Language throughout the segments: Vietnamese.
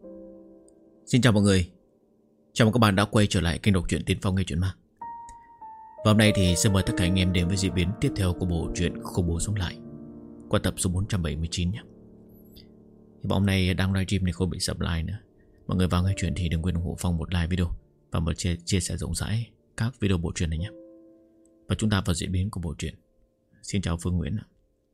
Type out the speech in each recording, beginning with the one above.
Xin chào mọi người. Chào mừng các bạn đã quay trở lại kênh đọc truyện Tiến Phong Nghe Truyện Ma. Và hôm nay thì xin mời tất cả anh em đến với diễn biến tiếp theo của bộ truyện Khủng Bố Sống Lại qua tập số 479 nhé. Hy vọng hôm nay đang livestream này không bị sập like nữa. Mọi người vào nghe chuyện thì đừng quên ủng hộ Phong một like video và một chia sẻ rộng rãi các video bộ truyện này nhé. Và chúng ta vào diễn biến của bộ truyện. Xin chào Phương Nguyễn.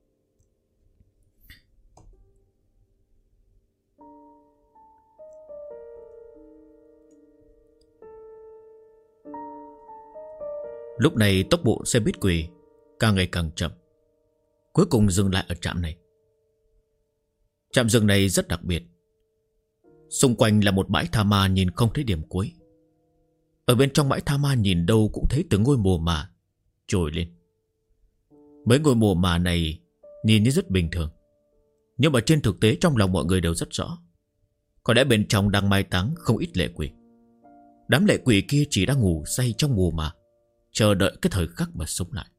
Lúc này tốc độ xe buýt quỷ càng ngày càng chậm, cuối cùng dừng lại ở trạm này. Trạm dừng này rất đặc biệt. Xung quanh là một bãi tha ma nhìn không thấy điểm cuối. Ở bên trong bãi tha ma nhìn đâu cũng thấy từng ngôi mồ mả trồi lên. Mấy ngôi mồ mả này nhìn như rất bình thường, nhưng mà trên thực tế trong lòng mọi người đều rất rõ, có lẽ bên trong đang mai táng không ít lệ quỷ. Đám lệ quỷ kia chỉ đang ngủ say trong mồ mả, chờ đợi cái thời khắc mà sống lại.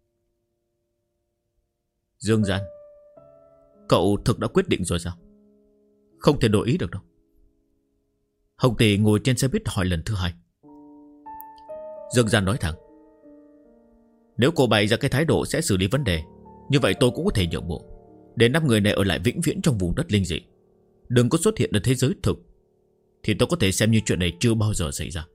Dương Gian, cậu thực đã quyết định rồi sao? Không thể đổi ý được đâu. Hồng Tỷ ngồi trên xe buýt hỏi lần thứ hai. Dương Gian nói thẳng: nếu cô bày ra cái thái độ sẽ xử lý vấn đề, như vậy tôi cũng có thể nhượng bộ, để 5 người này ở lại vĩnh viễn trong vùng đất linh dị, đừng có xuất hiện ở thế giới thực, thì tôi có thể xem như chuyện này chưa bao giờ xảy ra.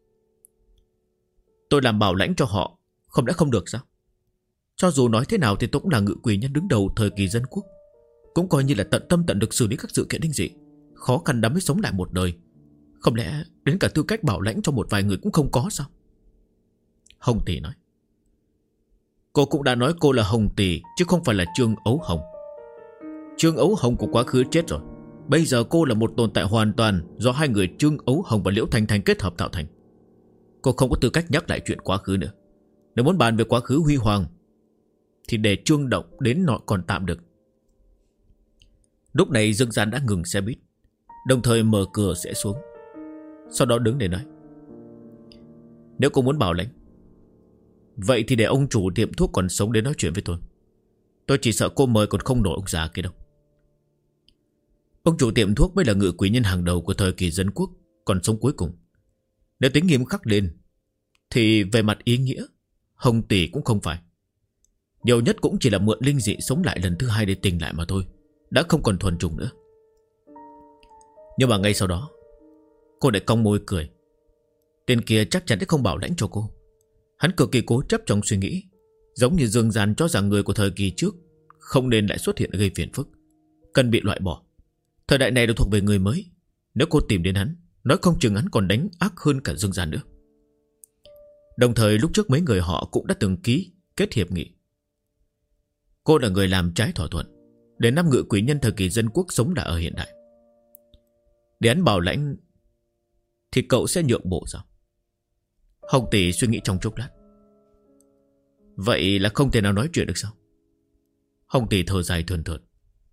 Tôi làm bảo lãnh cho họ, không lẽ không được sao? Cho dù nói thế nào thì tôi cũng là ngự quỷ nhân đứng đầu thời kỳ dân quốc, cũng coi như là tận tâm tận lực xử lý các sự kiện linh dị, khó khăn lắm mới sống lại một đời. Không lẽ đến cả tư cách bảo lãnh cho một vài người cũng không có sao? Hồng Tỷ nói: cô cũng đã nói cô là Hồng Tỷ chứ không phải là Trương Ấu Hồng. Trương Ấu Hồng của quá khứ chết rồi, bây giờ cô là một tồn tại hoàn toàn do hai người Trương Ấu Hồng và Liễu Thanh Thanh kết hợp tạo thành. Cô không có tư cách nhắc lại chuyện quá khứ nữa. Nếu muốn bàn về quá khứ huy hoàng thì để Trương Động đến nọ còn tạm được. Lúc này Dương Gian đã ngừng xe buýt, đồng thời mở cửa sẽ xuống. Sau đó đứng để nói: nếu cô muốn bảo lãnh, vậy thì để ông chủ tiệm thuốc còn sống đến nói chuyện với tôi. Tôi chỉ sợ cô mời còn không nổi ông già kia đâu. Ông chủ tiệm thuốc mới là ngự quý nhân hàng đầu của thời kỳ dân quốc, còn sống cuối cùng. Nếu tính nghiêm khắc lên thì về mặt ý nghĩa, Hồng Tỷ cũng không phải. Nhiều nhất cũng chỉ là mượn linh dị sống lại lần thứ hai để tỉnh lại mà thôi, đã không còn thuần trùng nữa. Nhưng mà ngay sau đó cô lại cong môi cười. Tên kia chắc chắn sẽ không bảo lãnh cho cô. Hắn cực kỳ cố chấp trong suy nghĩ, giống như Dương Gian cho rằng người của thời kỳ trước không nên lại xuất hiện gây phiền phức, cần bị loại bỏ. Thời đại này đều thuộc về người mới. Nếu cô tìm đến hắn, nói không chừng hắn còn đánh ác hơn cả Dương Gian nữa. Đồng thời lúc trước mấy người họ cũng đã từng ký kết hiệp nghị. Cô là người làm trái thỏa thuận, để 5 ngự quỷ nhân thời kỳ dân quốc sống đã ở hiện đại. Để hắn bảo lãnh thì cậu sẽ nhượng bộ sao? Hồng Tỷ suy nghĩ trong chốc lát. Vậy là không thể nào nói chuyện được sao? Hồng Tỷ thở dài thườn thượt.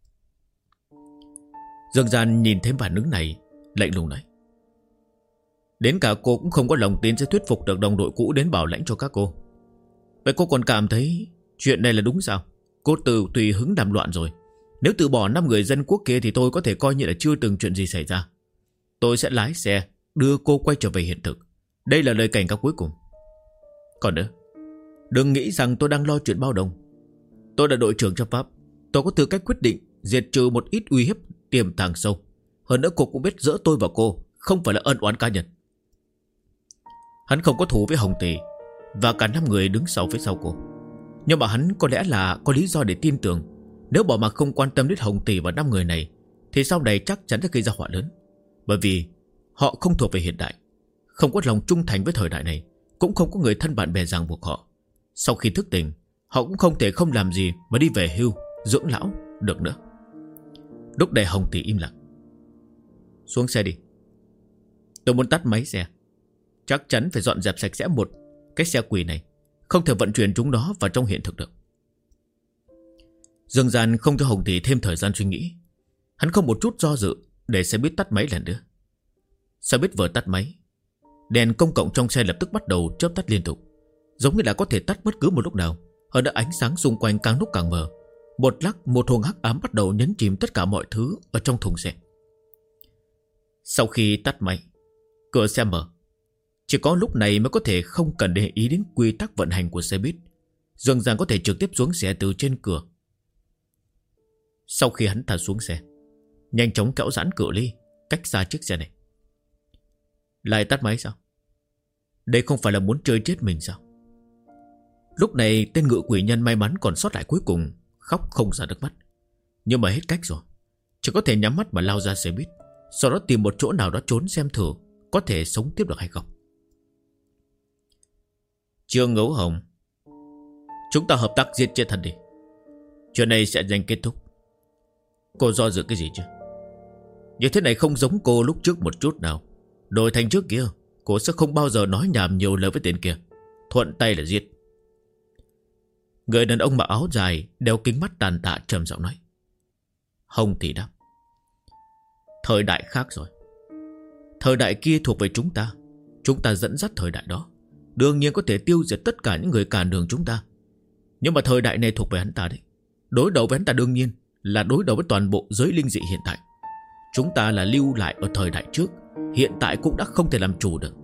Dương Gian nhìn thấy phản ứng này, lạnh lùng nói: đến cả cô cũng không có lòng tin sẽ thuyết phục được đồng đội cũ đến bảo lãnh cho các cô. Vậy cô còn cảm thấy chuyện này là đúng sao? Cô tùy hứng làm loạn rồi. Nếu từ bỏ 5 người dân quốc kia thì tôi có thể coi như là chưa từng chuyện gì xảy ra. Tôi sẽ lái xe đưa cô quay trở về hiện thực. Đây là lời cảnh cáo cuối cùng. Còn nữa, đừng nghĩ rằng tôi đang lo chuyện bao đồng. Tôi là đội trưởng chấp pháp, tôi có tư cách quyết định diệt trừ một ít uy hiếp tiềm tàng sâu. Hơn nữa cô cũng biết giữa tôi và cô không phải là ân oán cá nhân. Hắn không có thù với Hồng Tỷ và cả 5 người đứng sau phía sau cô, nhưng mà hắn có lẽ là có lý do để tin tưởng nếu bỏ mặc không quan tâm đến Hồng Tỷ và 5 người này thì sau này chắc chắn sẽ gây ra họa lớn. Bởi vì họ không thuộc về hiện đại, không có lòng trung thành với thời đại này, cũng không có người thân bạn bè ràng buộc họ. Sau khi thức tỉnh, họ cũng không thể không làm gì mà đi về hưu, dưỡng lão được nữa. Lúc này Hồng Tỷ im lặng. Xuống xe đi. Tôi muốn tắt máy xe. Chắc chắn phải dọn dẹp sạch sẽ một cái xe quỷ này, không thể vận chuyển chúng nó vào trong hiện thực được. Dương Gian không cho Hồng Tỷ thêm thời gian suy nghĩ. Hắn không một chút do dự để xe buýt tắt máy lần nữa. Xe buýt vừa tắt máy, đèn công cộng trong xe lập tức bắt đầu chớp tắt liên tục, giống như là có thể tắt bất cứ một lúc nào. Hơn nữa ánh sáng xung quanh càng lúc càng mờ. Một lát một hồn hắc ám bắt đầu nhấn chìm tất cả mọi thứ ở trong thùng xe. Sau khi tắt máy, cửa xe mở. Chỉ có lúc này mới có thể không cần để ý đến quy tắc vận hành của xe buýt. Dương Giang có thể trực tiếp xuống xe từ trên cửa. Sau khi hắn ta xuống xe, nhanh chóng kéo giãn cự ly cách xa chiếc xe này. Lại tắt máy sao? Đây không phải là muốn chơi chết mình sao? Lúc này tên ngự quỷ nhân may mắn còn sót lại cuối cùng khóc không ra nước mắt. Nhưng mà hết cách rồi, chỉ có thể nhắm mắt mà lao ra xe buýt, sau đó tìm một chỗ nào đó trốn xem thử có thể sống tiếp được hay không. Trương Ngấu Hồng, chúng ta hợp tác giết chết hắn đi. Chuyện này sẽ nhanh kết thúc. Cô do dự cái gì chứ? Như thế này không giống cô lúc trước một chút nào. Đổi thành trước kia, cô sẽ không bao giờ nói nhảm nhiều lời với tên kia. Thuận tay là giết. Người đàn ông mặc áo dài, đeo kính mắt tàn tạ trầm giọng nói. Hồng thì đáp. Thời đại khác rồi. Thời đại kia thuộc về chúng ta. Chúng ta dẫn dắt thời đại đó. Đương nhiên có thể tiêu diệt tất cả những người cản đường chúng ta. Nhưng mà thời đại này thuộc về hắn ta đấy. Đối đầu với hắn ta đương nhiên là đối đầu với toàn bộ giới linh dị hiện tại. Chúng ta là lưu lại ở thời đại trước, hiện tại cũng đã không thể làm chủ được.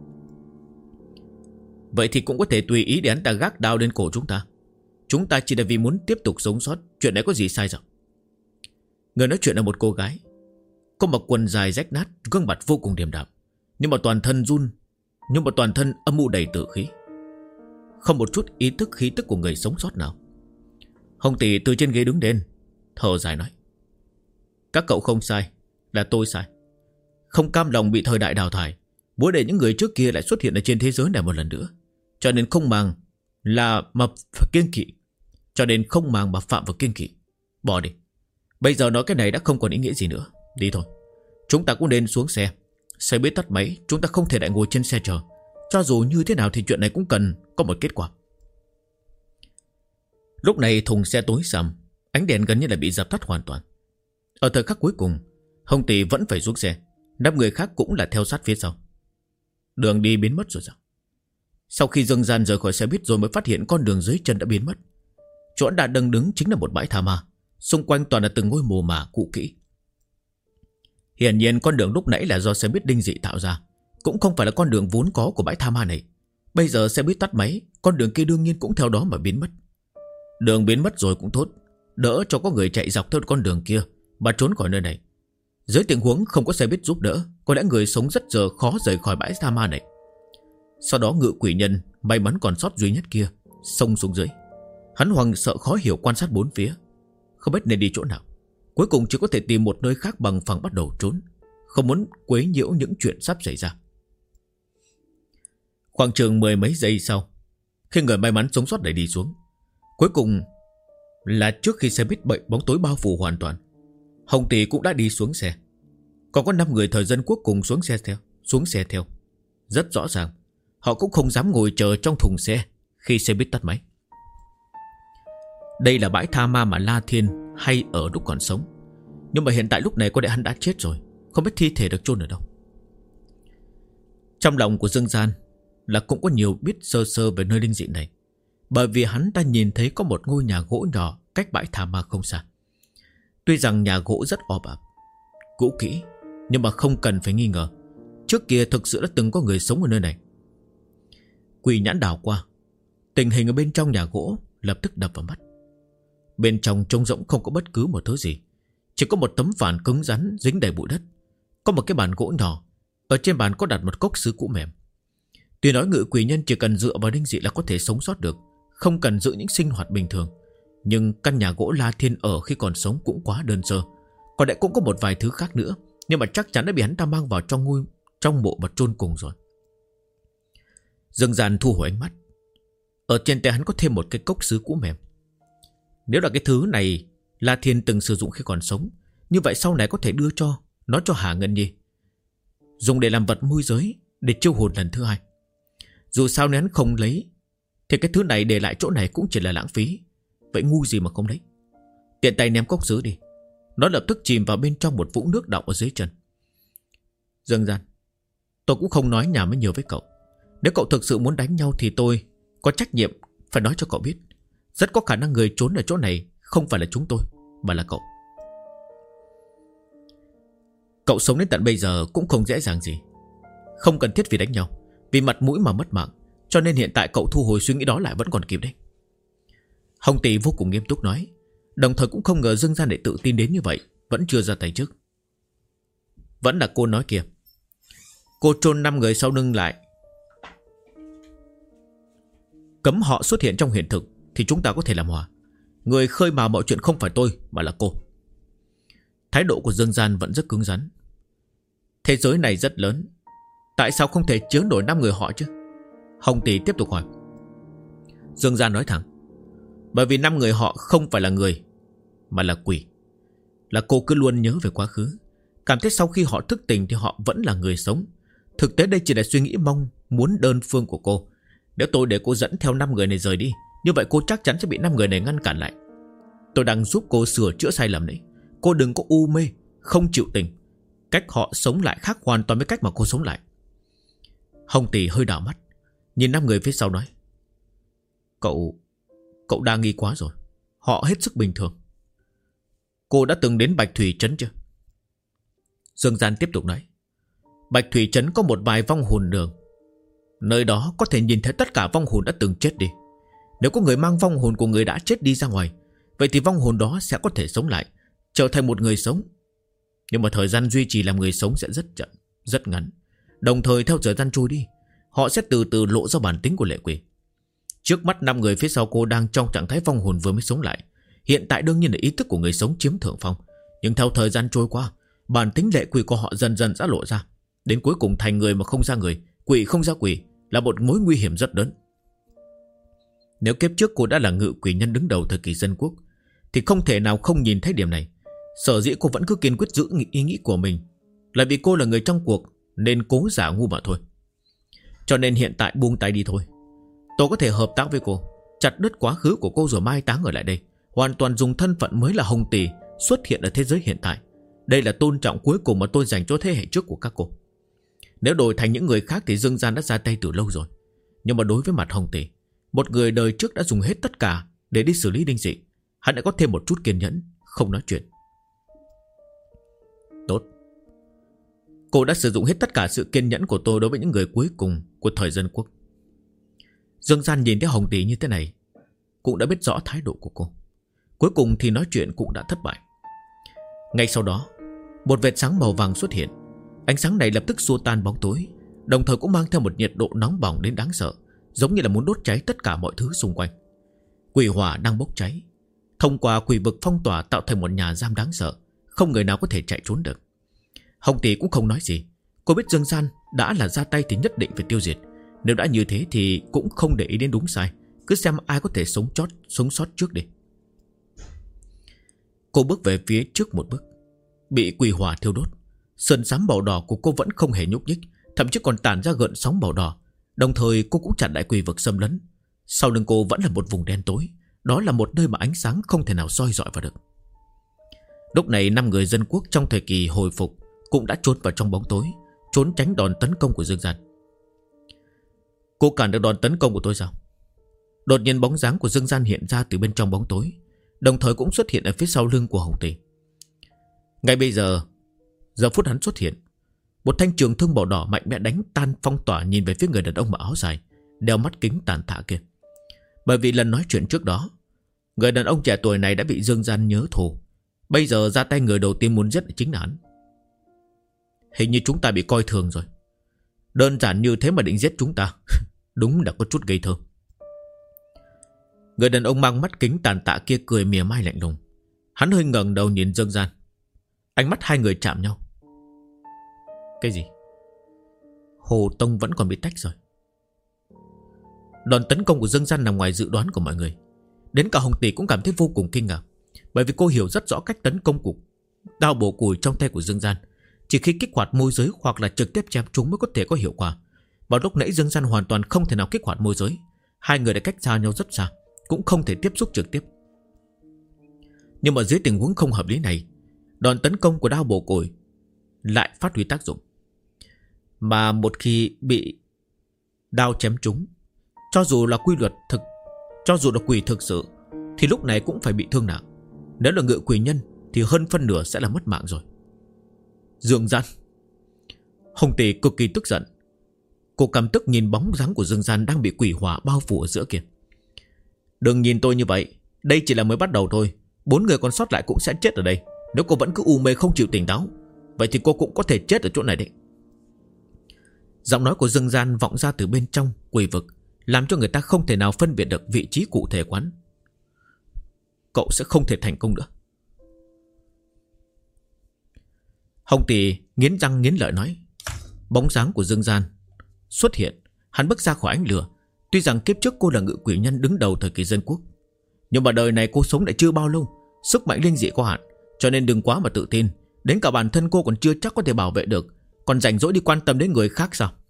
Vậy thì cũng có thể tùy ý để hắn ta gác đao lên cổ chúng ta. Chúng ta chỉ là vì muốn tiếp tục sống sót. Chuyện này có gì sai sao? Người nói chuyện là một cô gái, có mặc quần dài rách nát, gương mặt vô cùng điềm đạm, nhưng mà toàn thân âm u đầy tử khí, không một chút ý thức khí tức của người sống sót nào. Hồng Tỷ từ trên ghế đứng lên, thở dài nói. Các cậu không sai, là tôi sai. Không cam lòng bị thời đại đào thải, muốn để những người trước kia lại xuất hiện ở trên thế giới này một lần nữa, cho nên không màng mà kiêng kỵ. Cho nên không màng mà phạm vào kiêng kỵ. Bỏ đi. Bây giờ nói cái này đã không còn ý nghĩa gì nữa. Đi thôi. Chúng ta cũng nên xuống xe. Xe buýt tắt máy, chúng ta không thể lại ngồi trên xe chờ. Cho dù như thế nào thì chuyện này cũng cần có một kết quả. Lúc này thùng xe tối sầm, ánh đèn gần như là bị dập tắt hoàn toàn. Ở thời khắc cuối cùng, Hồng Tỷ vẫn phải xuống xe. 5 người khác cũng là theo sát phía sau. Đường đi biến mất rồi sao? Sau khi Dương Gian rời khỏi xe buýt rồi mới phát hiện con đường dưới chân đã biến mất. Chỗ đã đang đứng chính là một bãi tha ma, xung quanh toàn là từng ngôi mồ mả cũ kỹ. Hiển nhiên con đường lúc nãy là do xe buýt linh dị tạo ra, cũng không phải là con đường vốn có của bãi tha ma này. Bây giờ xe buýt tắt máy, con đường kia đương nhiên cũng theo đó mà biến mất. Đường biến mất rồi cũng tốt, đỡ cho có người chạy dọc theo con đường kia mà trốn khỏi nơi này. Dưới tình huống không có xe buýt giúp đỡ, có lẽ người sống rất giờ khó rời khỏi bãi tha ma này. Sau đó ngự quỷ nhân may mắn còn sót duy nhất kia xông xuống dưới. Hắn hoảng sợ khó hiểu quan sát bốn phía, không biết nên đi chỗ nào. Cuối cùng chỉ có thể tìm một nơi khác bằng phẳng bắt đầu trốn, không muốn quấy nhiễu những chuyện sắp xảy ra. Khoảng chừng 10 mấy giây sau, khi người may mắn sống sót để đi xuống, cuối cùng là trước khi xe buýt bị bóng tối bao phủ hoàn toàn, Hồng Tỷ cũng đã đi xuống xe. Còn có 5 người thời dân quốc cùng xuống xe theo. Rất rõ ràng, họ cũng không dám ngồi chờ trong thùng xe khi xe buýt tắt máy. Đây là bãi tha ma mà La Thiên hay ở lúc còn sống. Nhưng mà hiện tại lúc này có lẽ hắn đã chết rồi, không biết thi thể được chôn ở đâu. Trong lòng của Dương Gian là cũng có nhiều biết sơ sơ về nơi linh dị này, bởi vì hắn đã nhìn thấy có một ngôi nhà gỗ nhỏ cách bãi tha ma không xa. Tuy rằng nhà gỗ rất o ạp, cũ kỹ, nhưng mà không cần phải nghi ngờ, trước kia thực sự đã từng có người sống ở nơi này. Quỷ nhãn đảo qua, tình hình ở bên trong nhà gỗ lập tức đập vào mắt. Bên trong trống rỗng không có bất cứ một thứ gì, chỉ có một tấm phản cứng rắn dính đầy bụi đất. Có một cái bàn gỗ nhỏ, ở trên bàn có đặt một cốc sứ cũ mềm. Tuy nói ngự quỷ nhân chỉ cần dựa vào linh dị là có thể sống sót được, không cần giữ những sinh hoạt bình thường, nhưng căn nhà gỗ La Thiên ở khi còn sống cũng quá đơn sơ. Có lẽ cũng có một vài thứ khác nữa, nhưng mà chắc chắn đã bị hắn ta mang vào trong mộ mà chôn cùng rồi. Dương Gian thu hồi ánh mắt. Ở trên tay hắn có thêm một cái cốc sứ cũ mềm. Nếu là cái thứ này La Thiên từng sử dụng khi còn sống, như vậy sau này có thể đưa cho nó cho Hà Ngân Nhi, dùng để làm vật môi giới, để chiêu hồn lần thứ 2. Dù sao nếu hắn không lấy thì cái thứ này để lại chỗ này cũng chỉ là lãng phí. Vậy ngu gì mà không lấy. Tiện tay ném cốc sứ đi. Nó lập tức chìm vào bên trong một vũng nước đọng ở dưới chân. Dương Gian, tôi cũng không nói nhảm nhiều với cậu. Nếu cậu thực sự muốn đánh nhau thì tôi có trách nhiệm phải nói cho cậu biết. Rất có khả năng người trốn ở chỗ này không phải là chúng tôi, mà là cậu. Cậu sống đến tận bây giờ cũng không dễ dàng gì. Không cần thiết vì đánh nhau, vì mặt mũi mà mất mạng. Cho nên hiện tại cậu thu hồi suy nghĩ đó lại vẫn còn kịp đấy. Hồng Tỷ vô cùng nghiêm túc nói, đồng thời cũng không ngờ Dương Gian lại tự tin đến như vậy, vẫn chưa ra tay trước. Vẫn là cô nói kìa, cô chôn 5 người sau lưng lại, cấm họ xuất hiện trong hiện thực, thì chúng ta có thể làm hòa. Người khơi mào mọi chuyện không phải tôi mà là cô. Thái độ của Dương Gian vẫn rất cứng rắn. Thế giới này rất lớn, tại sao không thể chứa nổi 5 người họ chứ? Hồng Tỷ tiếp tục hỏi. Dương Gian nói thẳng, bởi vì 5 người họ không phải là người, mà là quỷ. Là cô cứ luôn nhớ về quá khứ, cảm thấy sau khi họ thức tỉnh thì họ vẫn là người sống. Thực tế đây chỉ là suy nghĩ mong muốn đơn phương của cô. Nếu tôi để cô dẫn theo 5 người này rời đi, như vậy cô chắc chắn sẽ bị 5 người này ngăn cản lại. Tôi đang giúp cô sửa chữa sai lầm đấy. Cô đừng có u mê, không chịu tình. Cách họ sống lại khác hoàn toàn với cách mà cô sống lại. Hồng Tỷ hơi đảo mắt, nhìn 5 người phía sau nói, Cậu đa nghi quá rồi. Họ hết sức bình thường. Cô đã từng đến Bạch Thủy Trấn chưa? Dương Gian tiếp tục nói, Bạch Thủy Trấn có một vài vong hồn đường. Nơi đó có thể nhìn thấy tất cả vong hồn đã từng chết đi. Nếu có người mang vong hồn của người đã chết đi ra ngoài, vậy thì vong hồn đó sẽ có thể sống lại, trở thành một người sống. Nhưng mà thời gian duy trì làm người sống sẽ rất chậm, rất ngắn. Đồng thời theo thời gian trôi đi, họ sẽ từ từ lộ ra bản tính của lệ quỷ. Trước mắt 5 người phía sau cô đang trong trạng thái vong hồn vừa mới sống lại. Hiện tại đương nhiên là ý thức của người sống chiếm thượng phong. Nhưng theo thời gian trôi qua, bản tính lệ quỷ của họ dần dần đã lộ ra. Đến cuối cùng thành người mà không ra người, quỷ không ra quỷ, là một mối nguy hiểm rất lớn. Nếu kiếp trước cô đã là ngự quỷ nhân đứng đầu thời kỳ dân quốc, thì không thể nào không nhìn thấy điểm này. Sở dĩ cô vẫn cứ kiên quyết giữ ý nghĩ của mình là vì cô là người trong cuộc, nên cố giả ngu mà thôi. Cho nên hiện tại buông tay đi thôi. Tôi có thể hợp tác với cô, chặt đứt quá khứ của cô rồi mai táng ở lại đây, hoàn toàn dùng thân phận mới là Hồng Tỷ xuất hiện ở thế giới hiện tại. Đây là tôn trọng cuối cùng mà tôi dành cho thế hệ trước của các cô. Nếu đổi thành những người khác thì Dương Gian đã ra tay từ lâu rồi. Nhưng mà đối với mặt Hồng Tỷ, một người đời trước đã dùng hết tất cả để đi xử lý Đinh Dị, hắn đã có thêm một chút kiên nhẫn, không nói chuyện. Tốt. Cô đã sử dụng hết tất cả sự kiên nhẫn của tôi đối với những người cuối cùng của thời dân quốc. Dương Gian nhìn thấy Hồng Tỷ như thế này, cũng đã biết rõ thái độ của cô. Cuối cùng thì nói chuyện cũng đã thất bại. Ngay sau đó, một vệt sáng màu vàng xuất hiện. Ánh sáng này lập tức xua tan bóng tối, đồng thời cũng mang theo một nhiệt độ nóng bỏng đến đáng sợ, giống như là muốn đốt cháy tất cả mọi thứ xung quanh. Quỷ hỏa đang bốc cháy, thông qua quỷ vực phong tỏa tạo thành một nhà giam đáng sợ, không người nào có thể chạy trốn được. Hồng Tỷ cũng không nói gì. Cô biết Dương Gian đã là ra tay thì nhất định phải tiêu diệt. Nếu đã như thế thì cũng không để ý đến đúng sai, cứ xem ai có thể sống sót trước đi. Cô bước về phía trước một bước, bị quỷ hỏa thiêu đốt. Sườn xám màu đỏ của cô vẫn không hề nhúc nhích, thậm chí còn tản ra gợn sóng màu đỏ. Đồng thời cô cũng chặn lại quỷ vực xâm lấn. Sau lưng cô vẫn là một vùng đen tối, đó là một nơi mà ánh sáng không thể nào soi rọi vào được. Lúc này 5 người dân quốc trong thời kỳ hồi phục cũng đã trốn vào trong bóng tối, trốn tránh đòn tấn công của Dương Gian. Cô cản được đòn tấn công của tôi sao? Đột nhiên bóng dáng của Dương Gian hiện ra từ bên trong bóng tối, đồng thời cũng xuất hiện ở phía sau lưng của Hồng Tỷ. Ngay bây giờ phút hắn xuất hiện, một thanh trường thương màu đỏ mạnh mẽ đánh tan phong tỏa, nhìn về phía người đàn ông mặc áo dài, đeo mắt kính tàn tạ kia. Bởi vì lần nói chuyện trước đó, người đàn ông trẻ tuổi này đã bị Dương Gian nhớ thù. Bây giờ ra tay người đầu tiên muốn giết chính là hắn. Hình như chúng ta bị coi thường rồi. Đơn giản như thế mà định giết chúng ta. Đúng là có chút ngây thơ. Người đàn ông mang mắt kính tàn tạ kia cười mỉa mai lạnh lùng. Hắn hơi ngẩng đầu nhìn Dương Gian. Ánh mắt hai người chạm nhau. Cái gì? Hồ Tông vẫn còn bị tách rồi. Đòn tấn công của Dương Gian nằm ngoài dự đoán của mọi người. Đến cả Hồng Tỷ cũng cảm thấy vô cùng kinh ngạc, bởi vì cô hiểu rất rõ cách tấn công của đao bổ củi trong tay của Dương Gian. Chỉ khi kích hoạt môi giới hoặc là trực tiếp chém chúng mới có thể có hiệu quả. Vào lúc nãy Dương Gian hoàn toàn không thể nào kích hoạt môi giới. Hai người đã cách xa nhau rất xa, cũng không thể tiếp xúc trực tiếp. Nhưng mà dưới tình huống không hợp lý này, đòn tấn công của đao bổ củi lại phát huy tác dụng. Mà một khi bị đao chém trúng, cho dù là quỷ thực sự, thì lúc này cũng phải bị thương nặng. Nếu là ngự quỷ nhân thì hơn phân nửa sẽ là mất mạng rồi. Dương Gian. Hồng Tỷ cực kỳ tức giận. Cô căm tức nhìn bóng dáng của Dương Gian đang bị quỷ hỏa bao phủ ở giữa kia. Đừng nhìn tôi như vậy, đây chỉ là mới bắt đầu thôi. 4 người còn sót lại cũng sẽ chết ở đây. Nếu cô vẫn cứ u mê không chịu tỉnh táo, vậy thì cô cũng có thể chết ở chỗ này đấy. Giọng nói của Dương Gian vọng ra từ bên trong quỷ vực, làm cho người ta không thể nào phân biệt được vị trí cụ thể quán. Cậu sẽ không thể thành công nữa. Hồng Tỷ nghiến răng nghiến lợi nói. Bóng dáng của Dương Gian xuất hiện. Hắn bước ra khỏi ánh lửa. Tuy rằng kiếp trước cô là ngự quỷ nhân đứng đầu thời kỳ dân quốc, nhưng mà đời này cô sống lại chưa bao lâu. Sức mạnh linh dị có hạn, cho nên đừng quá mà tự tin. Đến cả bản thân cô còn chưa chắc có thể bảo vệ được, còn rảnh rỗi đi quan tâm đến người khác sao?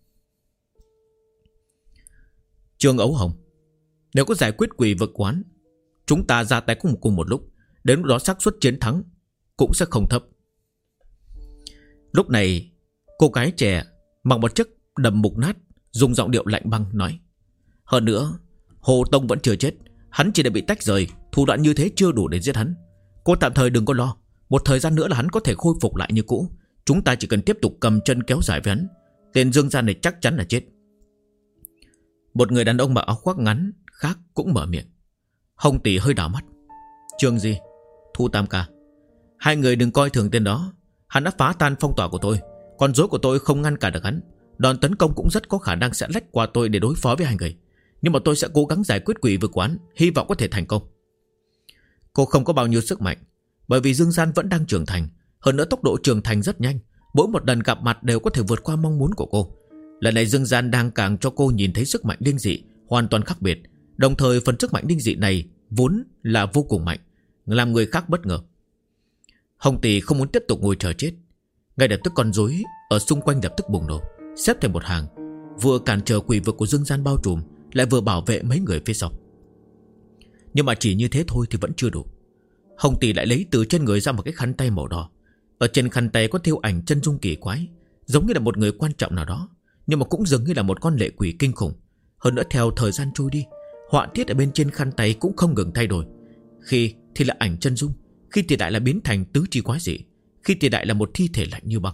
Trương Ấu Hồng, nếu có giải quyết quỷ vực quán, chúng ta ra tay cùng một lúc, đến lúc đó xác suất chiến thắng cũng sẽ không thấp. Lúc này cô gái trẻ mặc một chiếc đầm mục nát, dùng giọng điệu lạnh băng nói. Hơn nữa, Hồ Tông vẫn chưa chết, hắn chỉ đã bị tách rời. Thủ đoạn như thế chưa đủ để giết hắn. Cô tạm thời đừng có lo, một thời gian nữa là hắn có thể khôi phục lại như cũ. Chúng ta chỉ cần tiếp tục cầm chân kéo dài với hắn. Tên Dương Gian này chắc chắn là chết. Một người đàn ông mặc áo khoác ngắn khác cũng mở miệng. Hồng Tỷ hơi đảo mắt. Trương Di, Thu Tam Ca, hai người đừng coi thường tên đó. Hắn đã phá tan phong tỏa của tôi, con rối của tôi không ngăn cản được hắn. Đòn tấn công cũng rất có khả năng sẽ lách qua tôi để đối phó với hai người. Nhưng mà tôi sẽ cố gắng giải quyết quỷ vực quán, hy vọng có thể thành công. Cô không có bao nhiêu sức mạnh, bởi vì Dương Gian vẫn đang trưởng thành. Hơn nữa tốc độ trưởng thành rất nhanh, mỗi một lần gặp mặt đều có thể vượt qua mong muốn của cô. Lần này Dương Gian đang càng cho cô nhìn thấy sức mạnh linh dị hoàn toàn khác biệt. Đồng thời phần sức mạnh linh dị này vốn là vô cùng mạnh, làm người khác bất ngờ. Hồng Tỷ không muốn tiếp tục ngồi chờ chết. Ngay lập tức con rối ở xung quanh lập tức bùng nổ, xếp thành một hàng, vừa cản trở quỷ vực của Dương Gian bao trùm, lại vừa bảo vệ mấy người phía sau. Nhưng mà chỉ như thế thôi thì vẫn chưa đủ. Hồng Tỷ lại lấy từ trên người ra một cái khăn tay màu đỏ. Ở trên khăn tay có thêu ảnh chân dung kỳ quái, giống như là một người quan trọng nào đó, nhưng mà cũng dường như là một con lệ quỷ kinh khủng. Hơn nữa theo thời gian trôi đi, họa tiết ở bên trên khăn tay cũng không ngừng thay đổi. Khi thì là ảnh chân dung, khi thì lại là biến thành tứ chi quái dị, khi thì lại là một thi thể lạnh như băng.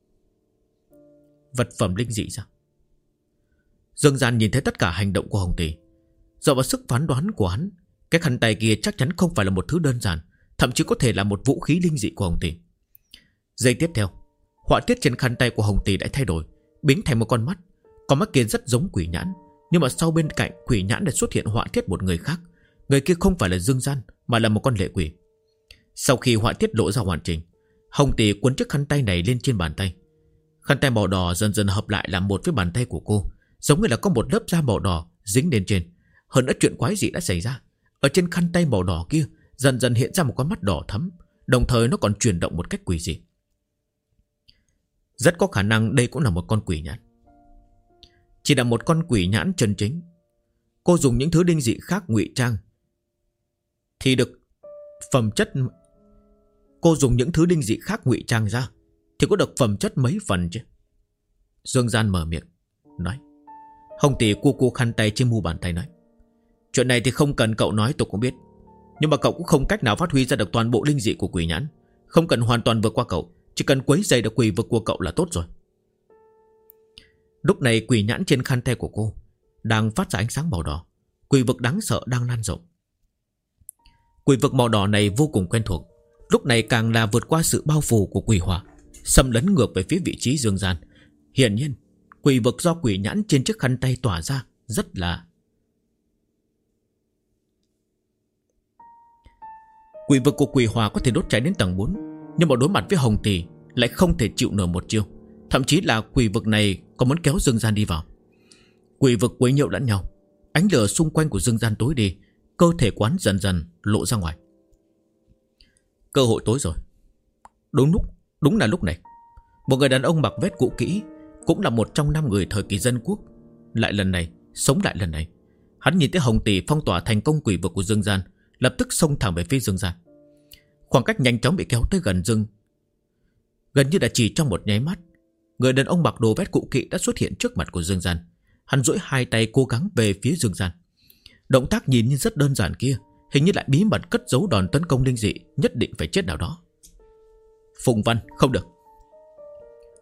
Vật phẩm linh dị sao? Dương Gian nhìn thấy tất cả hành động của Hồng Tỷ, dựa vào sức phán đoán của hắn, cái khăn tay kia chắc chắn không phải là một thứ đơn giản, thậm chí có thể là một vũ khí linh dị của Hồng Tỷ. Giây tiếp theo, họa tiết trên khăn tay của Hồng Tỷ đã thay đổi, biến thành một con mắt. Con mắt kia rất giống quỷ nhãn, nhưng mà sau bên cạnh quỷ nhãn đã xuất hiện họa tiết một người khác. Người kia không phải là Dương Gian, mà là một con lệ quỷ. Sau khi họa tiết lộ ra hoàn chỉnh, Hồng Tỷ cuốn chiếc khăn tay này lên trên bàn tay. Khăn tay màu đỏ dần dần hợp lại làm một với bàn tay của cô, giống như là có một lớp da màu đỏ dính lên trên. Hơn nữa chuyện quái dị đã xảy ra. Ở trên khăn tay màu đỏ kia dần dần hiện ra một con mắt đỏ thẫm, đồng thời nó còn chuyển động một cách quỷ dị. Rất có khả năng đây cũng là một con quỷ nhãn. Chỉ là một con quỷ nhãn chân chính. Cô dùng những thứ linh dị khác ngụy trang thì được phẩm chất. Cô dùng những thứ linh dị khác ngụy trang ra thì có được phẩm chất mấy phần chứ? Dương Gian mở miệng nói. Hồng Tỷ cu khăn tay trên mu bàn tay nói. Chuyện này thì không cần cậu nói tôi cũng biết, nhưng mà cậu cũng không cách nào phát huy ra được toàn bộ linh dị của quỷ nhãn. Không cần hoàn toàn vượt qua cậu, chỉ cần quấy dày được quỷ vực của cậu là tốt rồi. Lúc này quỷ nhãn trên khăn tay của cô đang phát ra ánh sáng màu đỏ. Quỷ vực đáng sợ đang lan rộng. Quỷ vực màu đỏ này vô cùng quen thuộc, lúc này càng là vượt qua sự bao phủ của quỷ hỏa, xâm lấn ngược về phía vị trí Dương Gian. Hiển nhiên quỷ vực do quỷ nhãn trên chiếc khăn tay tỏa ra rất là... Quỷ vực của quỷ hỏa có thể đốt cháy đến tầng 4, nhưng mà đối mặt với Hồng Tỷ lại không thể chịu nổi một chiêu. Thậm chí là quỷ vực này còn muốn kéo Dương Gian đi vào. Quỷ vực quấy nhiễu lẫn nhau, ánh lửa xung quanh của Dương Gian tối đi, cơ thể quán dần dần lộ ra ngoài. Cơ hội tối rồi. Đúng là lúc này, một người đàn ông mặc vest cũ kỹ, cũng là một trong 5 người thời kỳ dân quốc, sống lại lần này. Hắn nhìn thấy Hồng Tỷ phong tỏa thành công quỷ vực của Dương Gian, lập tức xông thẳng về phía Dương Gian. Khoảng cách nhanh chóng bị kéo tới gần như đã chỉ trong một nháy mắt. Người đàn ông mặc đồ vest cũ kỹ đã xuất hiện trước mặt của Dương Gian. Hắn duỗi hai tay cố gắng về phía Dương Gian. Động tác nhìn như rất đơn giản kia, hình như lại bí mật cất giấu đòn tấn công linh dị nhất định phải chết nào đó. Phùng Văn, không được.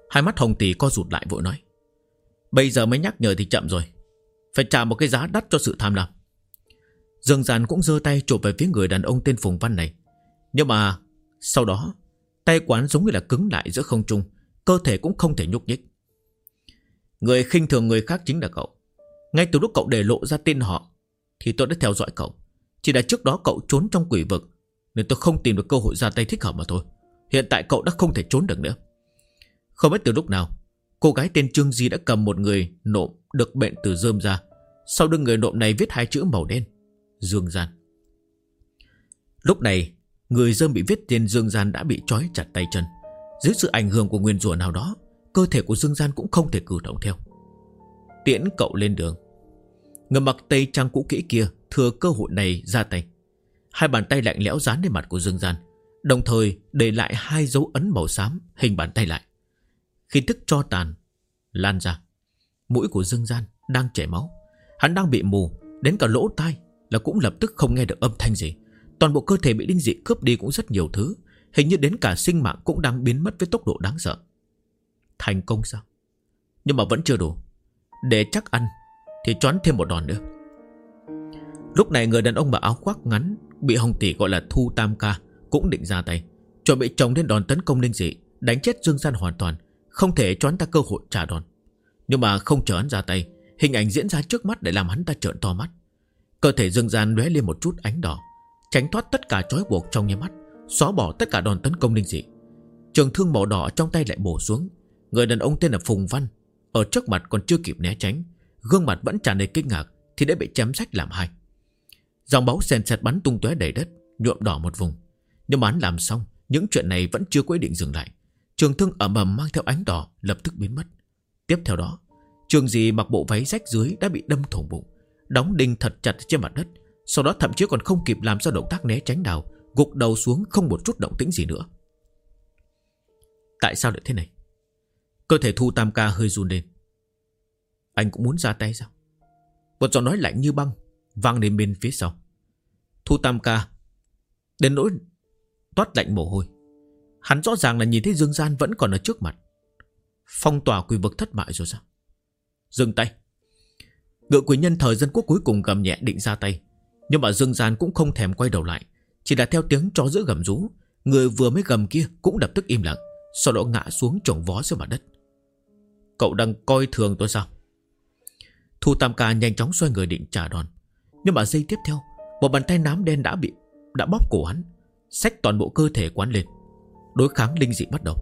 Hai mắt Hồng Tỷ co rụt lại vội nói: Bây giờ mới nhắc nhở thì chậm rồi, phải trả một cái giá đắt cho sự tham lam. Dương Gian cũng giơ tay chụp về phía người đàn ông tên Phùng Văn này. Nhưng mà sau đó tay quán giống như là cứng lại giữa không trung, cơ thể cũng không thể nhúc nhích. Người khinh thường người khác chính là cậu. Ngay từ lúc cậu để lộ ra tên họ thì tôi đã theo dõi cậu. Chỉ là trước đó cậu trốn trong quỷ vực nên tôi không tìm được cơ hội ra tay thích hợp mà thôi. Hiện tại cậu đã không thể trốn được nữa. Không biết từ lúc nào cô gái tên Trương Di đã cầm một người nộm được bệnh từ rơm ra. Sau lưng người nộm này viết hai chữ màu đen: Dương Gian. Lúc này người rơm bị viết tên Dương Gian đã bị trói chặt tay chân. Dưới sự ảnh hưởng của nguyên rủa nào đó, cơ thể của Dương Gian cũng không thể cử động theo. Tiễn cậu lên đường. Người mặc tây trang cũ kỹ kia thừa cơ hội này ra tay. Hai bàn tay lạnh lẽo dán lên mặt của Dương Gian, đồng thời để lại hai dấu ấn màu xám hình bàn tay lại. Khi tức tro tàn lan ra, mũi của Dương Gian đang chảy máu. Hắn đang bị mù, đến cả lỗ tai là cũng lập tức không nghe được âm thanh gì. Toàn bộ cơ thể bị linh dị cướp đi cũng rất nhiều thứ. Hình như đến cả sinh mạng cũng đang biến mất với tốc độ đáng sợ. Thành công sao? Nhưng mà vẫn chưa đủ. Để chắc ăn thì choán thêm một đòn nữa. Lúc này người đàn ông mặc áo khoác ngắn bị Hồng Tỷ gọi là Thu Tam Ca cũng định ra tay, chuẩn bị trồng lên đòn tấn công linh dị, đánh chết Dương Gian hoàn toàn, không thể cho hắn ta cơ hội trả đòn. Nhưng mà không chờ hắn ra tay, hình ảnh diễn ra trước mắt để làm hắn ta trợn to mắt. Cơ thể Dương Gian lóe lên một chút ánh đỏ, tránh thoát tất cả trói buộc trong nháy mắt, xóa bỏ tất cả đòn tấn công linh dị. Trường thương màu đỏ trong tay lại bổ xuống. Người đàn ông tên là Phùng Văn ở trước mặt còn chưa kịp né tránh, gương mặt vẫn tràn đầy kinh ngạc thì đã bị chém rách làm hai. Dòng máu sền sệt bắn tung tóe đầy đất, nhuộm đỏ một vùng. Nhưng mà hắn làm xong những chuyện này vẫn chưa có ý định dừng lại. Trường thương ầm ầm mang theo ánh đỏ lập tức biến mất. Tiếp theo đó, Trường Dì mặc bộ váy rách dưới đã bị đâm thủng bụng, đóng đinh thật chặt trên mặt đất. Sau đó thậm chí còn không kịp làm ra động tác né tránh nào, gục đầu xuống không một chút động tĩnh gì nữa. Tại sao lại thế này? Cơ thể Thu Tam Ca hơi run lên. Anh cũng muốn ra tay sao? Một giọng nói lạnh như băng vang lên bên phía sau. Thu Tam Ca đến nỗi toát lạnh mồ hôi. Hắn rõ ràng là nhìn thấy Dương Gian vẫn còn ở trước mặt. Phong tỏa quỷ vực thất bại rồi sao? Dừng tay. Ngự quỷ nhân thời dân quốc cuối cùng gầm nhẹ định ra tay. Nhưng mà Dương Gian cũng không thèm quay đầu lại, chỉ là theo tiếng chó giữ gầm rú. Người vừa mới gầm kia cũng lập tức im lặng, sau đó ngã xuống chồng vó xuống mặt đất. Cậu đang coi thường tôi sao? Thu Tam Ca nhanh chóng xoay người định trả đòn. Nhưng mà giây tiếp theo, một bàn tay nám đen đã bóp cổ hắn, xách toàn bộ cơ thể quán lên. Đối kháng linh dị bắt đầu.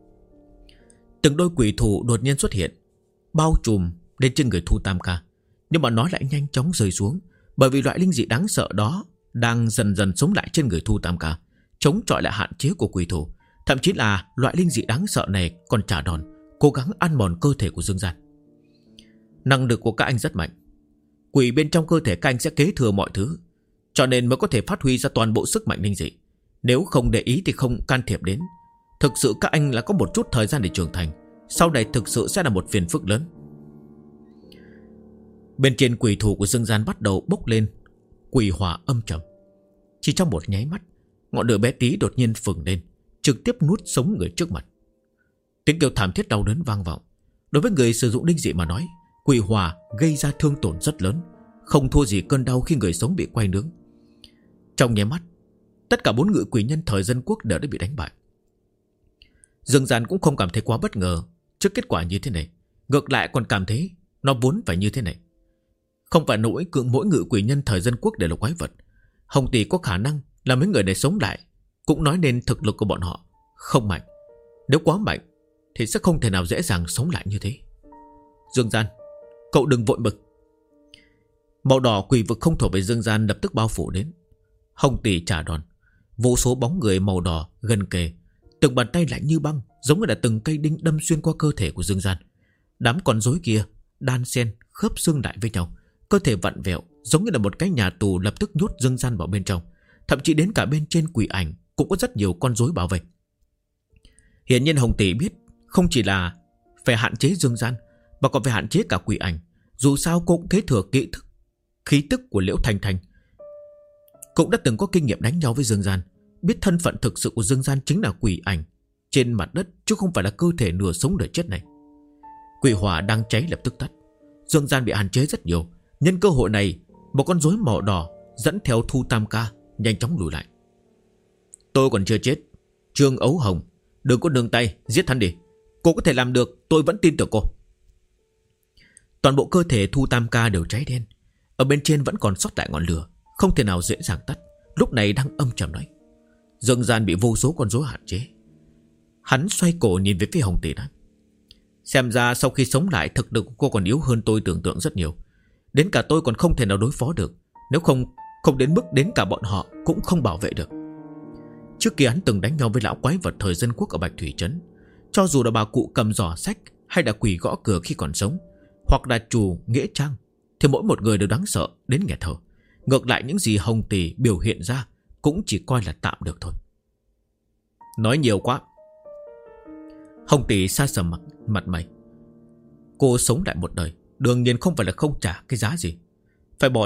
Từng đôi quỷ thủ đột nhiên xuất hiện, bao trùm lên trên người Thu Tam Ca. Nhưng mà nó lại nhanh chóng rơi xuống, bởi vì loại linh dị đáng sợ đó đang dần dần sống lại trên người Thu Tam Ca, chống chọi lại hạn chế của quỷ thủ. Thậm chí là loại linh dị đáng sợ này còn trả đòn, cố gắng ăn mòn cơ thể của Dương Gian. Năng lực của các anh rất mạnh. Quỷ bên trong cơ thể các anh sẽ kế thừa mọi thứ, cho nên mới có thể phát huy ra toàn bộ sức mạnh linh dị. Nếu không để ý thì không can thiệp đến. Thực sự các anh là có một chút thời gian để trưởng thành, sau này thực sự sẽ là một phiền phức lớn. Bên trên quỷ thủ của Dương Gian bắt đầu bốc lên quỷ hỏa âm trầm. Chỉ trong một nháy mắt, ngọn lửa bé tí đột nhiên phừng lên, trực tiếp nuốt sống người trước mặt. Tiếng kêu thảm thiết đau đớn vang vọng. Đối với người sử dụng linh dị mà nói, quỷ hỏa gây ra thương tổn rất lớn, không thua gì cơn đau khi người sống bị quay nướng. Trong nháy mắt, tất cả 4 ngự quỷ nhân thời dân quốc đều đã bị đánh bại. Dương Gian cũng không cảm thấy quá bất ngờ trước kết quả như thế này, ngược lại còn cảm thấy nó vốn phải như thế này. Không phải mỗi ngự quỷ nhân thời dân quốc đều là quái vật. Hồng Tỷ có khả năng là mấy người này sống lại, cũng nói nên thực lực của bọn họ không mạnh. Nếu quá mạnh thì sẽ không thể nào dễ dàng sống lại như thế. Dương Gian, cậu đừng vội bực. Màu đỏ quỷ vực không thuộc về Dương Gian lập tức bao phủ đến. Hồng Tỷ trả đòn. Vô số bóng người màu đỏ gần kề, từng bàn tay lạnh như băng, giống như là từng cây đinh đâm xuyên qua cơ thể của Dương Gian. Đám con rối kia đan xen khớp xương lại với nhau, cơ thể vặn vẹo giống như là một cái nhà tù, lập tức nhốt Dương Gian vào bên trong. Thậm chí đến cả bên trên quỷ ảnh cũng có rất nhiều con rối bảo vệ. Hiển nhiên Hồng Tỷ biết không chỉ là phải hạn chế Dương Gian, mà còn phải hạn chế cả quỷ ảnh. Dù sao cô cũng kế thừa khí tức của Liễu Thanh Thanh, cũng đã từng có kinh nghiệm đánh nhau với Dương Gian, biết thân phận thực sự của Dương Gian chính là quỷ ảnh, trên mặt đất, chứ không phải là cơ thể nửa sống nửa chết này. Quỷ hỏa đang cháy lập tức tắt. Dương gian bị hạn chế rất nhiều. Nhân cơ hội này, một con rối màu đỏ dẫn theo Thu Tam Ca nhanh chóng lùi lại. Tôi còn chưa chết. Trương Ấu Hồng, đừng có nương tay, giết hắn đi. Cô có thể làm được, tôi vẫn tin tưởng cô. Toàn bộ cơ thể Thu Tam Ca đều cháy đen. Ở bên trên vẫn còn sót lại ngọn lửa, không thể nào dễ dàng tắt. Lúc này đang âm trầm nói. Dương gian bị vô số con rối hạn chế. Hắn xoay cổ nhìn về phía Hồng Tỷ nói. Xem ra sau khi sống lại, thực lực của cô còn yếu hơn tôi tưởng tượng rất nhiều. Đến cả tôi còn không thể nào đối phó được. Nếu không đến mức đến cả bọn họ cũng không bảo vệ được. Trước kia hắn từng đánh nhau với lão quái vật thời dân quốc ở Bạch Thủy Trấn. Cho dù là bà cụ cầm giỏ sách, hay là quỷ gõ cửa khi còn sống, hoặc là chủ nghĩa trang, thì mỗi một người đều đáng sợ đến nghẹt thở. Ngược lại những gì Hồng Tỷ biểu hiện ra cũng chỉ coi là tạm được thôi. Nói nhiều quá. Hồng Tỷ xa sầm mặt mày. Cô sống lại một đời, đương nhiên không phải là không trả cái giá gì. Phải bỏ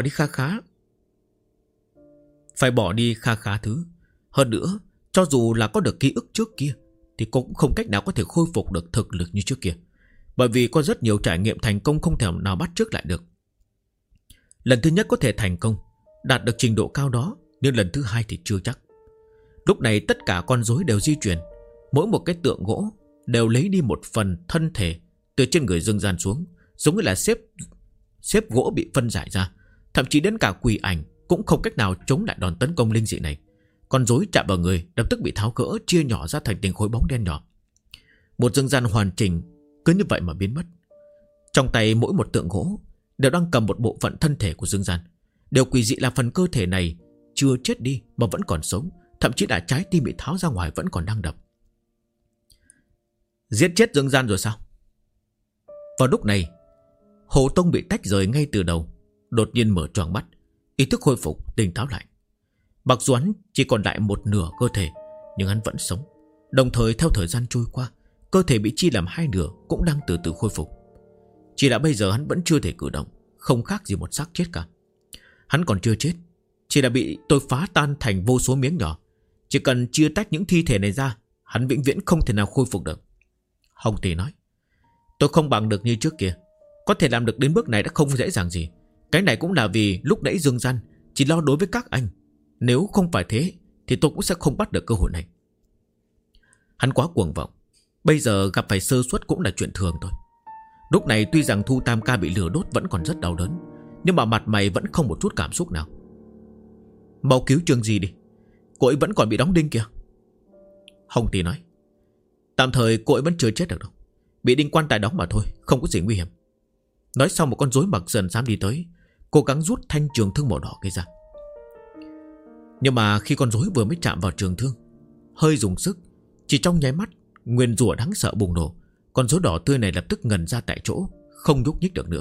đi kha khá thứ. Hơn nữa, cho dù là có được ký ức trước kia, thì cô cũng không cách nào có thể khôi phục được thực lực như trước kia. Bởi vì có rất nhiều trải nghiệm thành công không thể nào bắt chước lại được. Lần thứ nhất có thể thành công, đạt được trình độ cao đó, nhưng lần thứ hai thì chưa chắc. Lúc này tất cả con rối đều di chuyển. Mỗi một cái tượng gỗ đều lấy đi một phần thân thể từ trên người Dương Gian xuống, giống như là xếp gỗ bị phân giải ra. Thậm chí đến cả quỷ ảnh cũng không cách nào chống lại đòn tấn công linh dị này. Con rối chạm vào người lập tức bị tháo gỡ, chia nhỏ ra thành từng khối bóng đen nhỏ. Một Dương Gian hoàn chỉnh cứ như vậy mà biến mất. Trong tay mỗi một tượng gỗ đều đang cầm một bộ phận thân thể của Dương Gian. Điều quỷ dị là phần cơ thể này chưa chết đi mà vẫn còn sống, thậm chí là trái tim bị tháo ra ngoài vẫn còn đang đập. Giết chết Dương Gian rồi sao? Vào lúc này, Hồ Tông bị tách rời ngay từ đầu, đột nhiên mở tròn mắt, ý thức khôi phục, tỉnh táo lại. Mặc dù hắn chỉ còn lại một nửa cơ thể, nhưng hắn vẫn sống. Đồng thời theo thời gian trôi qua, cơ thể bị chia làm hai nửa cũng đang từ từ khôi phục. Chỉ là bây giờ hắn vẫn chưa thể cử động, không khác gì một xác chết cả. Hắn còn chưa chết, chỉ là bị tôi phá tan thành vô số miếng nhỏ. Chỉ cần chia tách những thi thể này ra, hắn vĩnh viễn không thể nào khôi phục được. Hồng Tỷ nói. Tôi không bằng được như trước kia. Có thể làm được đến bước này đã không dễ dàng gì. Cái này cũng là vì lúc nãy Dương Gian chỉ lo đối với các anh. Nếu không phải thế thì tôi cũng sẽ không bắt được cơ hội này. Hắn quá cuồng vọng. Bây giờ gặp phải sơ suất cũng là chuyện thường thôi. Lúc này tuy rằng Thu Tam Ca bị lửa đốt vẫn còn rất đau đớn, nhưng mà mặt mày vẫn không một chút cảm xúc nào. Mau cứu Trương Di đi, cô ấy vẫn còn bị đóng đinh kìa. Hồng Tỷ nói. Tạm thời cô ấy vẫn chưa chết được đâu, bị đinh quan tài đóng mà thôi, không có gì nguy hiểm. Nói xong một con rối mặc dần dám đi tới, cố gắng rút thanh trường thương màu đỏ kia ra. Nhưng mà khi con rối vừa mới chạm vào trường thương, hơi dùng sức, chỉ trong nháy mắt, nguyên rủa đáng sợ bùng nổ. Con rối đỏ tươi này lập tức ngần ra tại chỗ, không nhúc nhích được nữa.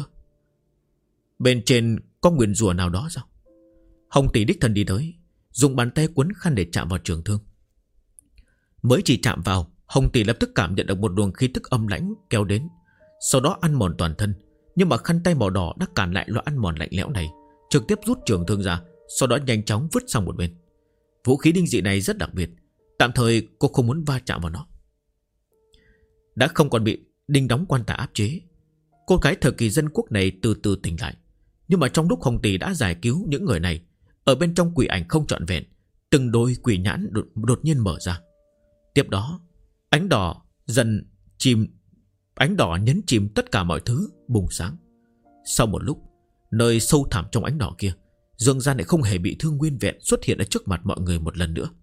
Bên trên có nguyên rủa nào đó sao? Hồng Tỷ đích thân đi tới, dùng bàn tay quấn khăn để chạm vào trường thương. Mới chỉ chạm vào, Hồng Tỷ lập tức cảm nhận được một luồng khí tức âm lãnh kéo đến, sau đó ăn mòn toàn thân. Nhưng mà khăn tay màu đỏ đã cản lại loại ăn mòn lạnh lẽo này, trực tiếp rút trường thương ra, sau đó nhanh chóng vứt sang một bên. Vũ khí đinh dị này rất đặc biệt, tạm thời cô không muốn va chạm vào nó. Đã không còn bị đinh đóng quan tài áp chế, cô gái thời kỳ dân quốc này từ từ tỉnh lại. Nhưng mà trong lúc Hồng Tỷ đã giải cứu những người này, ở bên trong quỷ ảnh không trọn vẹn, từng đôi quỷ nhãn đột nhiên mở ra. Tiếp đó, ánh đỏ nhấn chìm tất cả mọi thứ, bùng sáng. Sau một lúc, nơi sâu thẳm trong ánh đỏ kia, Dương Gian lại không hề bị thương nguyên vẹn xuất hiện ở trước mặt mọi người một lần nữa.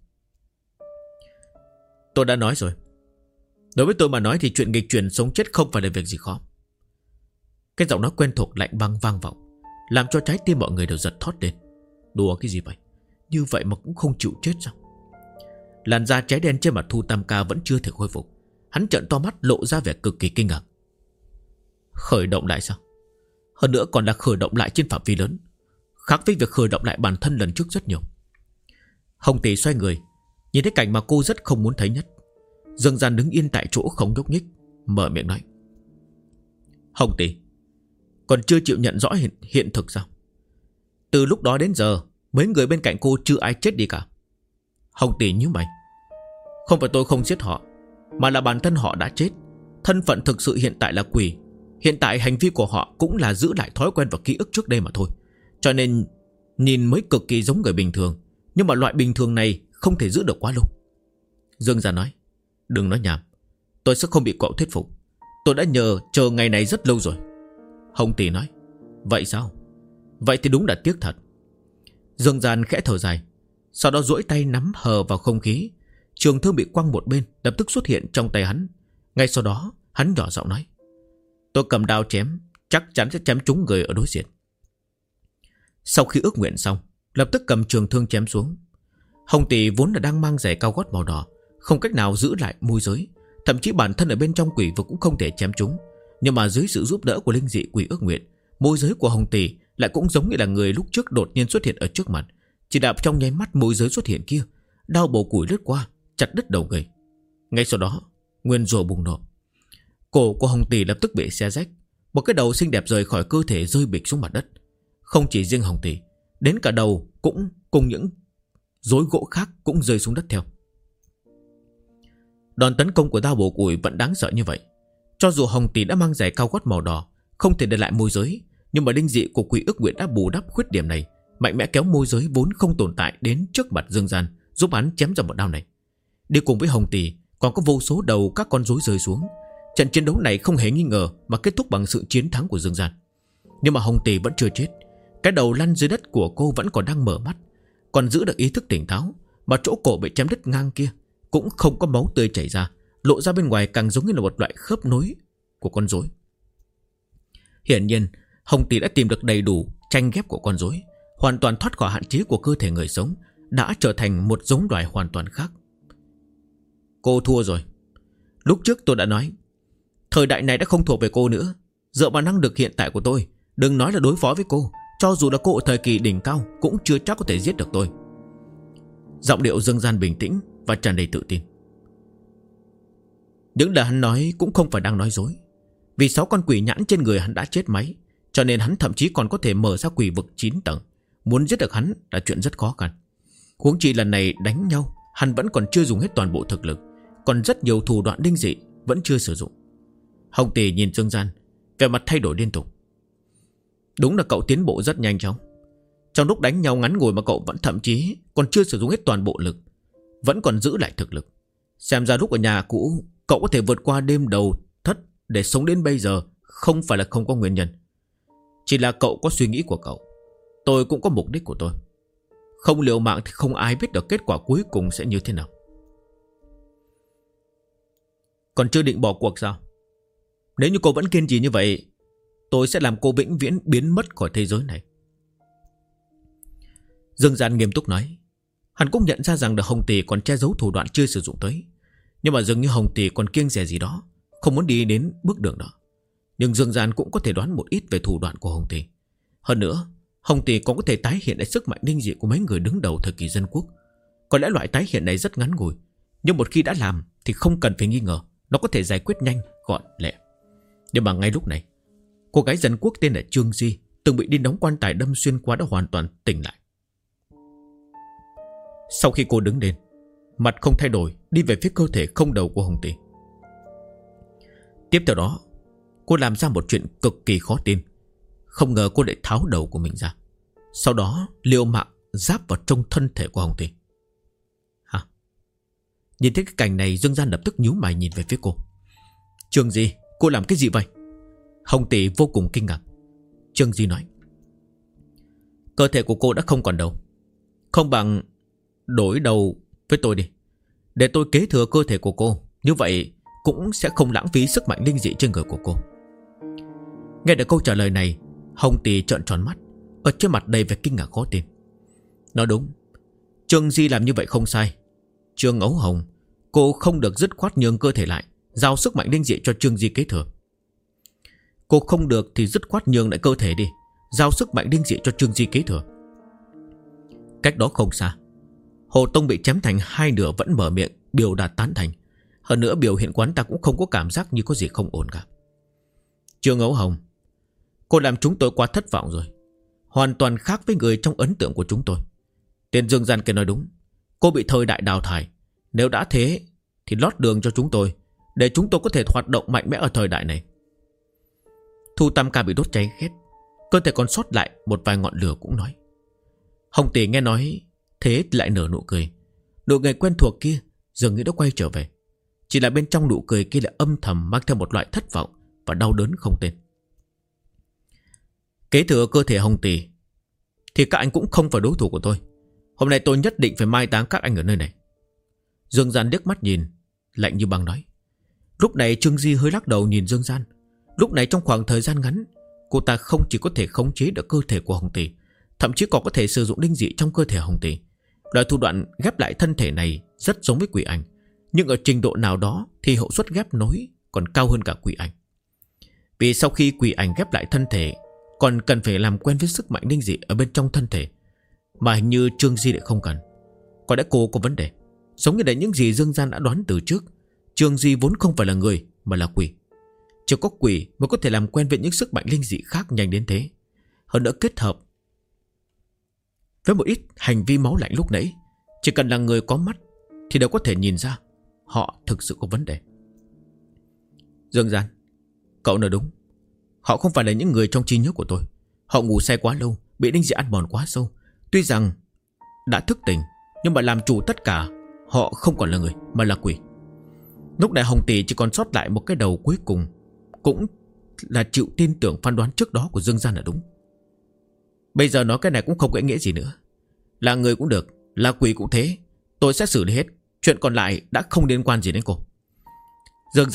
Tôi đã nói rồi, đối với tôi mà nói thì chuyện nghịch chuyển sống chết không phải là việc gì khó. Cái giọng nói quen thuộc lạnh băng vang vọng, làm cho trái tim mọi người đều giật thót lên. Đùa cái gì vậy? Như vậy mà cũng không chịu chết sao? Làn da cháy đen trên mặt Thu Tam Ca vẫn chưa thể khôi phục. Hắn trợn to mắt lộ ra vẻ cực kỳ kinh ngạc. Khởi động lại sao? Hơn nữa còn là khởi động lại trên phạm vi lớn, khác với việc khởi động lại bản thân lần trước rất nhiều. Hồng Tỷ xoay người, nhìn thấy cảnh mà cô rất không muốn thấy nhất. Dương Gian đứng yên tại chỗ không nhúc nhích, mở miệng nói. Hồng Tỷ, còn chưa chịu nhận rõ hiện thực sao? Từ lúc đó đến giờ, mấy người bên cạnh cô chưa ai chết đi cả. Hồng Tỷ nhíu mày. Không phải tôi không giết họ, mà là bản thân họ đã chết. Thân phận thực sự hiện tại là quỷ. Hiện tại hành vi của họ cũng là giữ lại thói quen và ký ức trước đây mà thôi. Cho nên nhìn mới cực kỳ giống người bình thường. Nhưng mà loại bình thường này không thể giữ được quá lâu. Dương Gia nói: Đừng nói nhảm, tôi sẽ không bị cậu thuyết phục. Tôi đã chờ ngày này rất lâu rồi. Hồng Tỷ nói: Vậy sao? Vậy thì đúng là tiếc thật. Dương Gian khẽ thở dài, sau đó duỗi tay nắm hờ vào không khí. Trường thương bị quăng một bên lập tức xuất hiện trong tay hắn. Ngay sau đó hắn nhỏ giọng nói: Tôi cầm đao chém, chắc chắn sẽ chém trúng người ở đối diện. Sau khi ước nguyện xong, lập tức cầm trường thương chém xuống. Hồng Tỷ vốn là đang mang giày cao gót màu đỏ, không cách nào giữ lại môi giới, thậm chí bản thân ở bên trong quỷ vực cũng không thể chém trúng. Nhưng mà dưới sự giúp đỡ của linh dị quỷ ước nguyện, môi giới của Hồng Tỷ lại cũng giống như là người lúc trước đột nhiên xuất hiện ở trước mặt. Chỉ đạp trong nháy mắt môi giới xuất hiện kia, đao bổ củi lướt qua, chặt đứt đầu người. Ngay sau đó nguyên rủa bùng nổ. Cổ của Hồng Tỷ lập tức bị xé rách, một cái đầu xinh đẹp rời khỏi cơ thể rơi bịch xuống mặt đất. Không chỉ riêng Hồng Tỷ, đến cả đầu cũng cùng những rối gỗ khác cũng rơi xuống đất theo. Đòn tấn công của đao bổ củi vẫn đáng sợ như vậy. Cho dù Hồng Tỷ đã mang giày cao gót màu đỏ, không thể để lại môi giới, nhưng mà linh dị của quỷ ước nguyện đã bù đắp khuyết điểm này, mạnh mẽ kéo môi giới vốn không tồn tại đến trước mặt Dương Gian, giúp hắn chém ra một đao này. Đi cùng với Hồng Tỷ còn có vô số đầu các con rối rơi xuống. Trận chiến đấu này không hề nghi ngờ mà kết thúc bằng sự chiến thắng của Dương Gian. Nhưng mà Hồng Tỷ vẫn chưa chết. Cái đầu lăn dưới đất của cô vẫn còn đang mở mắt, còn giữ được ý thức tỉnh táo, mà chỗ cổ bị chém đứt ngang kia cũng không có máu tươi chảy ra, lộ ra bên ngoài càng giống như là một loại khớp nối của con rối. Hiển nhiên Hồng Tỷ đã tìm được đầy đủ tranh ghép của con rối, hoàn toàn thoát khỏi hạn chế của cơ thể người sống, đã trở thành một giống loài hoàn toàn khác. Cô thua rồi. Lúc trước tôi đã nói, thời đại này đã không thuộc về cô nữa. Dựa vào năng lực hiện tại của tôi, đừng nói là đối phó với cô, cho dù là cô ở thời kỳ đỉnh cao cũng chưa chắc có thể giết được tôi. Giọng điệu Dương Gian bình tĩnh và tràn đầy tự tin. Những lời hắn nói cũng không phải đang nói dối. Vì 6 con quỷ nhãn trên người hắn đã chết máy, cho nên hắn thậm chí còn có thể mở ra quỷ vực 9 tầng. Muốn giết được hắn là chuyện rất khó khăn. Huống chi lần này đánh nhau, hắn vẫn còn chưa dùng hết toàn bộ thực lực, còn rất nhiều thủ đoạn linh dị vẫn chưa sử dụng. Hồng Tỷ nhìn Dương Gian, vẻ mặt thay đổi liên tục. Đúng là cậu tiến bộ rất nhanh chóng. Trong lúc đánh nhau ngắn ngủi mà cậu vẫn thậm chí còn chưa sử dụng hết toàn bộ lực, vẫn còn giữ lại thực lực. Xem ra lúc ở nhà cũ cậu có thể vượt qua đêm đầu thất để sống đến bây giờ không phải là không có nguyên nhân. Chỉ là cậu có suy nghĩ của cậu, tôi cũng có mục đích của tôi. Không liều mạng thì không ai biết được kết quả cuối cùng sẽ như thế nào. Còn chưa định bỏ cuộc sao? Nếu như cô vẫn kiên trì như vậy, tôi sẽ làm cô vĩnh viễn biến mất khỏi thế giới này. Dương Gian nghiêm túc nói. Hắn cũng nhận ra rằng là Hồng Tỷ còn che giấu thủ đoạn chưa sử dụng tới, nhưng mà dường như Hồng Tỷ còn kiêng dè gì đó, không muốn đi đến bước đường đó. Nhưng Dương Gian cũng có thể đoán một ít về thủ đoạn của Hồng Tỷ. Hơn nữa, Hồng Tỷ còn có thể tái hiện lại sức mạnh linh dị của mấy người đứng đầu thời kỳ dân quốc. Có lẽ loại tái hiện này rất ngắn ngủi, nhưng một khi đã làm thì không cần phải nghi ngờ, nó có thể giải quyết nhanh, gọn, lẹ. Nhưng mà ngay lúc này, cô gái dân quốc tên là Trương Di, từng bị đinh đóng quan tài đâm xuyên qua đã hoàn toàn tỉnh lại. Sau khi cô đứng lên, mặt không thay đổi đi về phía cơ thể không đầu của Hồng Tỷ. Tiếp theo đó, cô làm ra một chuyện cực kỳ khó tin. Không ngờ cô lại tháo đầu của mình ra, sau đó liều mạng giáp vào trong thân thể của Hồng Tỷ. Hả? Nhìn thấy cái cảnh này, Dương Gian lập tức nhíu mày nhìn về phía cô. Trương Di, cô làm cái gì vậy? Hồng Tỷ vô cùng kinh ngạc. Trương Di nói, cơ thể của cô đã không còn đầu, không bằng đổi đầu với tôi đi, để tôi kế thừa cơ thể của cô. Như vậy cũng sẽ không lãng phí sức mạnh linh dị trên người của cô. Nghe được câu trả lời này, Hồng Tỷ trợn tròn mắt, ở trên mặt đầy vẻ kinh ngạc khó tin. Nói đúng, Trương Di làm như vậy không sai. Trương Ấu Hồng, cô không được dứt khoát nhường cơ thể lại, giao sức mạnh linh dị cho Trương Di kế thừa. Cô không được thì dứt khoát nhường lại cơ thể đi, giao sức mạnh linh dị cho Trương Di kế thừa. Cách đó không xa, Hồ Tông bị chém thành hai nửa vẫn mở miệng biểu đạt tán thành. Hơn nữa biểu hiện quán ta cũng không có cảm giác như có gì không ổn cả. Trương Ấu Hồng, cô làm chúng tôi quá thất vọng rồi, hoàn toàn khác với người trong ấn tượng của chúng tôi. Tên Dương Gian kia nói đúng, cô bị thời đại đào thải. Nếu đã thế thì lót đường cho chúng tôi, để chúng tôi có thể hoạt động mạnh mẽ ở thời đại này. Thu Tam Ca bị đốt cháy khét, cơ thể còn sót lại một vài ngọn lửa cũng nói. Hồng Tỷ nghe nói thế lại nở nụ cười. Nụ cười quen thuộc kia dường như đã quay trở về. Chỉ là bên trong nụ cười kia là âm thầm mang theo một loại thất vọng và đau đớn không tên. Kế thừa cơ thể Hồng Tỷ thì các anh cũng không phải đối thủ của tôi. Hôm nay tôi nhất định phải mai táng các anh ở nơi này. Dương Gian liếc mắt nhìn, lạnh như băng nói. Lúc này Trương Di hơi lắc đầu nhìn Dương Gian. Lúc này trong khoảng thời gian ngắn, cô ta không chỉ có thể khống chế được cơ thể của Hồng Tỷ, thậm chí còn có thể sử dụng linh dị trong cơ thể Hồng Tỷ. Loại thủ đoạn ghép lại thân thể này rất giống với quỷ ảnh, nhưng ở trình độ nào đó thì hiệu suất ghép nối còn cao hơn cả quỷ ảnh. Vì sau khi quỷ ảnh ghép lại thân thể, còn cần phải làm quen với sức mạnh linh dị ở bên trong thân thể, mà hình như Trương Di lại không cần. Có lẽ cô có vấn đề. Giống như là những gì Dương Gian đã đoán từ trước, Trương Di vốn không phải là người mà là quỷ. Chỉ có quỷ mới có thể làm quen với những sức mạnh linh dị khác nhanh đến thế. Hơn nữa kết hợp với một ít hành vi máu lạnh lúc nãy, chỉ cần là người có mắt thì đều có thể nhìn ra họ thực sự có vấn đề. Dương Gian, cậu nói đúng. Họ không phải là những người trong trí nhớ của tôi. Họ ngủ say quá lâu, bị linh dị ăn mòn quá sâu. Tuy rằng đã thức tỉnh, nhưng mà làm chủ tất cả, họ không còn là người mà là quỷ. Lúc này Hồng Tỷ chỉ còn sót lại một cái đầu cuối cùng, cũng là chịu tin tưởng phán đoán trước đó của Dương Gian là đúng. Bây giờ nói cái này cũng không có ý nghĩa gì nữa. Là người cũng được, là quỷ cũng thế, tôi sẽ xử lý hết. Chuyện còn lại đã không liên quan gì đến cô. Dương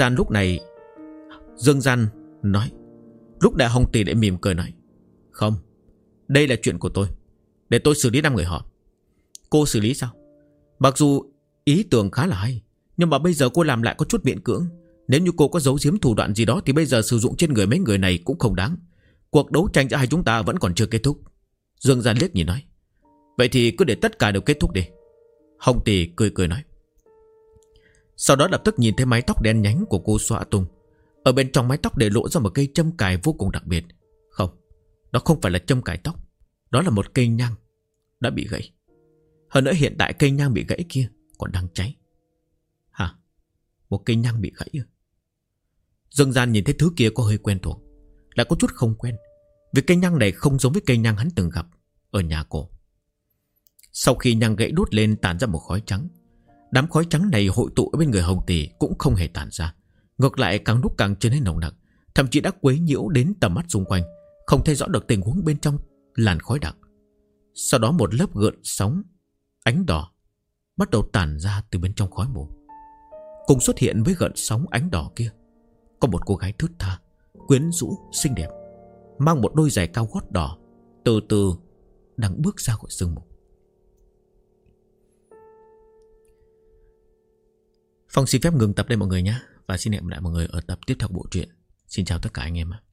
Gian nói. Lúc này Hồng Tỷ lại mỉm cười nói. Không, đây là chuyện của tôi, để tôi xử lý 5 người họ. Cô xử lý sao? Mặc dù ý tưởng khá là hay, nhưng mà bây giờ cô làm lại có chút miễn cưỡng. Nếu như cô có giấu giếm thủ đoạn gì đó thì bây giờ sử dụng trên người mấy người này cũng không đáng. Cuộc đấu tranh giữa hai chúng ta vẫn còn chưa kết thúc. Dương Gian liếc nhìn nói. Vậy thì cứ để tất cả đều kết thúc đi. Hồng Tỷ cười cười nói. Sau đó lập tức nhìn thấy mái tóc đen nhánh của cô xõa tung. Ở bên trong mái tóc để lộ ra một cây châm cài vô cùng đặc biệt. Không, đó không phải là châm cài tóc, đó là một cây nhang đã bị gãy. Hơn nữa hiện tại cây nhang bị gãy kia còn đang cháy. Hả? Một cây nhang bị gãy à? Dương Gian nhìn thấy thứ kia có hơi quen thuộc, lại có chút không quen, vì cây nhang này không giống với cây nhang hắn từng gặp ở nhà cổ. Sau khi nhang gãy đốt lên tản ra một khói trắng. Đám khói trắng này hội tụ ở bên người Hồng Tỷ cũng không hề tản ra, ngược lại càng lúc càng trở nên nồng nặc, thậm chí đã quấy nhiễu đến tầm mắt xung quanh, không thấy rõ được tình huống bên trong làn khói đặc. Sau đó một lớp gợn sóng ánh đỏ bắt đầu tản ra từ bên trong khói mù. Cùng xuất hiện với gợn sóng ánh đỏ kia có một cô gái thướt tha, quyến rũ, xinh đẹp, mang một đôi giày cao gót đỏ, từ từ đang bước ra khỏi sương mù. Phong xin phép ngừng tập đây mọi người nhé, và xin hẹn gặp lại mọi người ở tập tiếp theo bộ truyện. Xin chào tất cả anh em ạ.